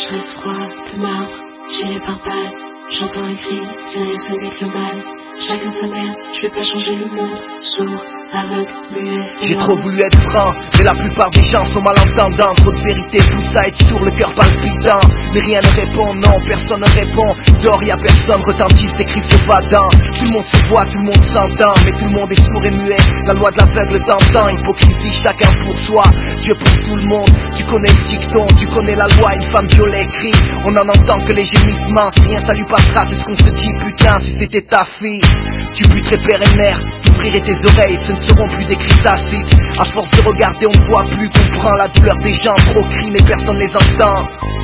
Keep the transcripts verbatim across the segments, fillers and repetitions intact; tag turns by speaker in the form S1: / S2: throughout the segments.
S1: Je reste froid de marbre, j'ai les pare-balles. J'entends un cri, c'est rien, ce n'est que le mal. Chacun sa merde, je vais pas changer le monde. Sourd, aveugle, muet, c'est
S2: J'ai trop voulu être franc, mais la plupart des gens sont malentendants. Trop de vérité, tout ça est sourd, le cœur palpitant. Mais rien ne répond, non, personne ne répond. Dehors y'a personne, retentissent des cris s'évadant. Tout le monde se voit, tout le monde s'entend, mais tout le monde est sourd et muet. La loi de l'aveugle t'entend, hypocrisie, chacun pour soi. Dieu pour tout le monde, tu connais le dicton, tu connais la loi, une femme violée crie. On en entend que les gémissements, si rien ça lui passera, c'est ce qu'on se dit, putain, si c'était ta fille. Tu buterais père et mère, t'ouvrirais tes oreilles, ce ne seront plus des cris tacites. À force de regarder, on ne voit plus, comprend la douleur des gens, trop crient mais personne les entend.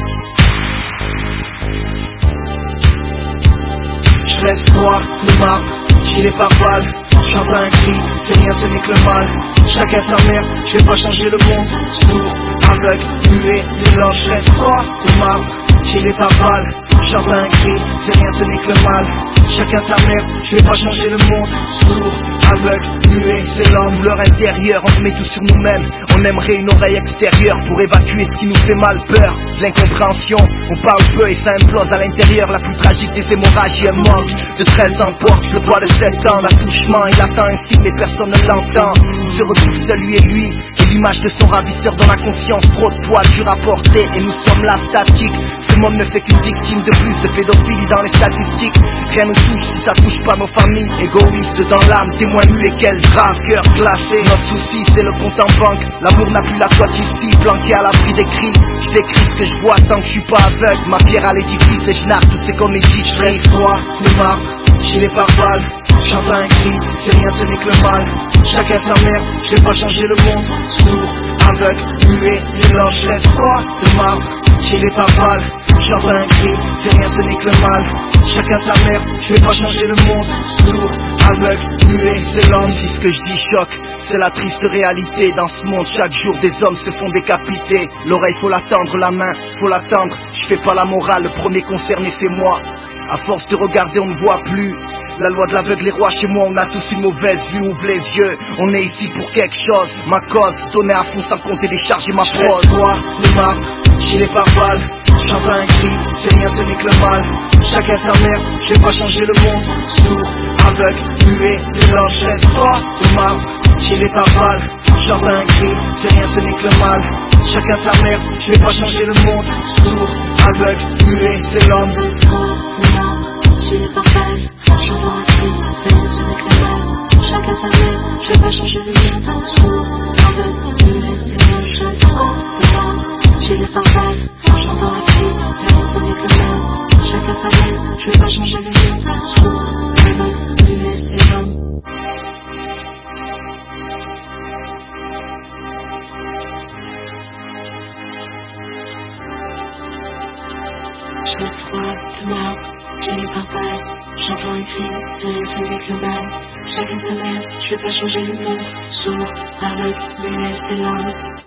S2: Je laisse froid, le marbre, gilet pare-balles. J'entends un cri, c'est rien, ce n'est que le mal. Chacun sa mère, je vais pas changer le monde. Sourd, aveugle, muet, silence. Je laisse froid, le marbre, gilet pare-balles. J'entends un cri, c'est rien, ce n'est que le mal. Chacun sa mère, je vais pas changer le monde. Sourd, aveugle, muet, c'est l'homme. Douleur intérieure, on remet tout sur nous-mêmes. On aimerait une oreille extérieure pour évacuer ce qui nous fait mal. Peur, de l'incompréhension, on parle peu et ça implose à l'intérieur. La plus tragique des hémorragies, un manque de treize ans porte le poids de sept ans. L'attouchement, il attend un signe mais personne ne l'entend. Il se retrouve seul lui et lui, et l'image de son ravisseur dans la conscience. Trop de poids dur à porter et nous sommes là statiques. Ce monde ne fait qu'une victime de plus de pédophilie dans les statistiques. Rien ne touche si ça touche pas nos familles. Égoïste dans l'âme, témoin nu et quel drame. Cœur glacé, notre souci c'est le compte en banque. L'amour n'a plus la cote ici, planqué à l'abri des cris. Je décris ce que je vois tant que je suis pas aveugle. Ma pierre à l'édifice et je narre toutes ces comédies. Je reste froid, le marbre, gilet pare-balles. J'entends un cri, c'est rien, ce n'est que le mal. Chacun sa mère, je vais pas changer le monde. Sourd, aveugle, muet, silence. Je reste froid, le marbre, gilet pare-balles. J'entends un cri, c'est rien, ce n'est que le mal. Chacun sa mère, je vais pas changer le monde. Sourd, aveugle, muet, c'est l'homme. Si ce que je dis choque, c'est la triste réalité. Dans ce monde, chaque jour, des hommes se font décapiter. L'oreille, faut l'attendre, la main, faut l'attendre. Je fais pas la morale, le premier concerné, c'est moi. À force de regarder, on ne voit plus. La loi de l'aveugle est roi chez moi, on a tous une mauvaise vue, ouvre les yeux. On est ici pour quelque chose, ma cause, donner à fond sans compter décharger ma fraude. Je froid, le marbre, gilet pare-balles. J'entends un cri, c'est rien, ce n'est que le mal. Chacun sa mère, je vais pas changer le monde. Sourd, aveugle, muet, silence. Je reste froid, le marbre, gilet pare-balles. J'entends un cri, c'est rien, ce n'est que le mal. Chacun sa mère, je vais pas changer le monde. Sourd, aveugle, muet, c'est l'homme.
S1: Gilet pare-balles, j'entends un cri, c'est rien, ce n'est que le mal. Chacun sa mère, je vais pas changer le monde. Sourd, aveugle, muet, c'est l'homme. Je reste froid, le marbre, gilet pare-balles. J'entends un cri, c'est rien, ce n'est que le mal. Chacun sa mère, je vais pas changer le monde. Sourd, aveugle, muet, c'est l'homme. Je reste froid de marbre, gilet pare-balles. J'entends un cri, c'est rien, ce n'est que le mal. Chacun sa mère, je vais pas changer le monde. Sourd, aveugle, muet, c'est l'homme.